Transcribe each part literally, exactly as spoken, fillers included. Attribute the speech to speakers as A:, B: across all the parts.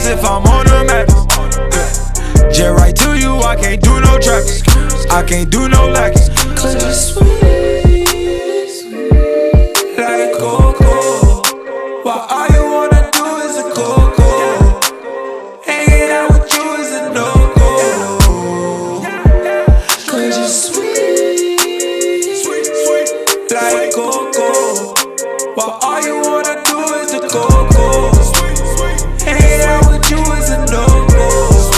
A: if I'm on the map. Yeah. Jet right to you, I can't do no traffic. I can't do no lacking.
B: Cause you're sweet,
A: like cocoa. Why all you wanna do is a cocoa. Hanging out with you is a no-go.
B: cause you're sweet,
A: like cocoa. Why all you wanna do is a cocoa. Hanging out with you is a no-go.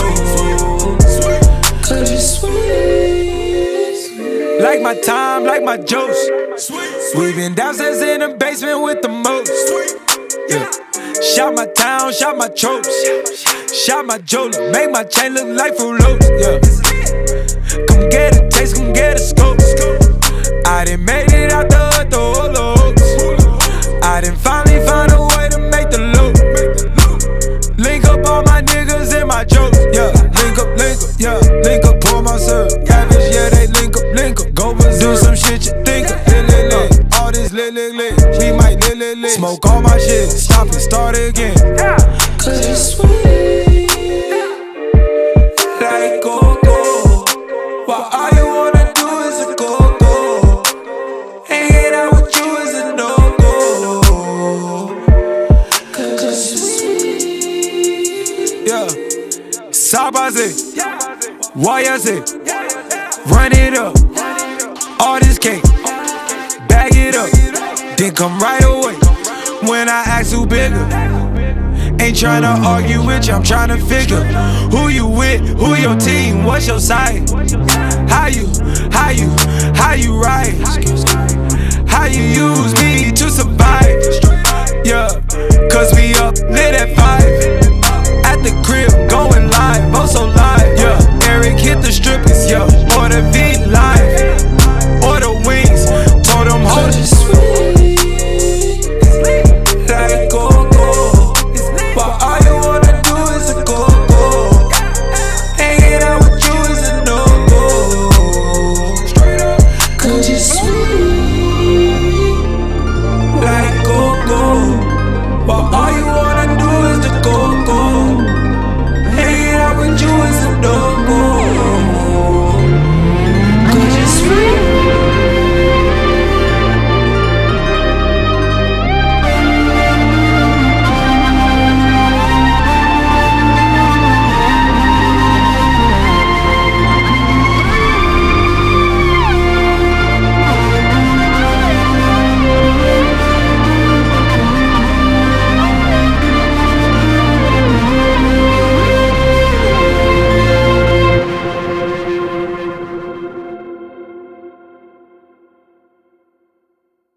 B: cause you're sweet.
A: Like my time, like my jokes. We been downstairs in the basement with the most. Yeah. Shot my town, shot my tropes. Shot my jeweler, make my chain look like Fruit Loops. Yeah. Come get a taste, come get a scope. I done made it out the hood, the whole hooks. I done finally found a way to make the loop. Link up all my niggas in my jokes. Yeah. Link up, link up, yeah. Link up, pour my syrup. Cabbage, yeah, they link up, link up. Go do some shit you think of. Lit, lit, lit. All this lit, lit, lit. We might lit, lit, lit. Smoke all my shit, stop and start again.
B: Cause you're sweet,
A: like cocoa. Why all you wanna do is a cocoa. Hanging out with you is a no-go.
B: cause you're sweet.
A: Yeah. Sabase, Wayase, run it up. All this cake, bag it up, then come right away. When I ask who bigger, ain't tryna argue with you, I'm tryna figure who you with, who your team, what's your side. How you, how you, how you ride. How you use me to survive.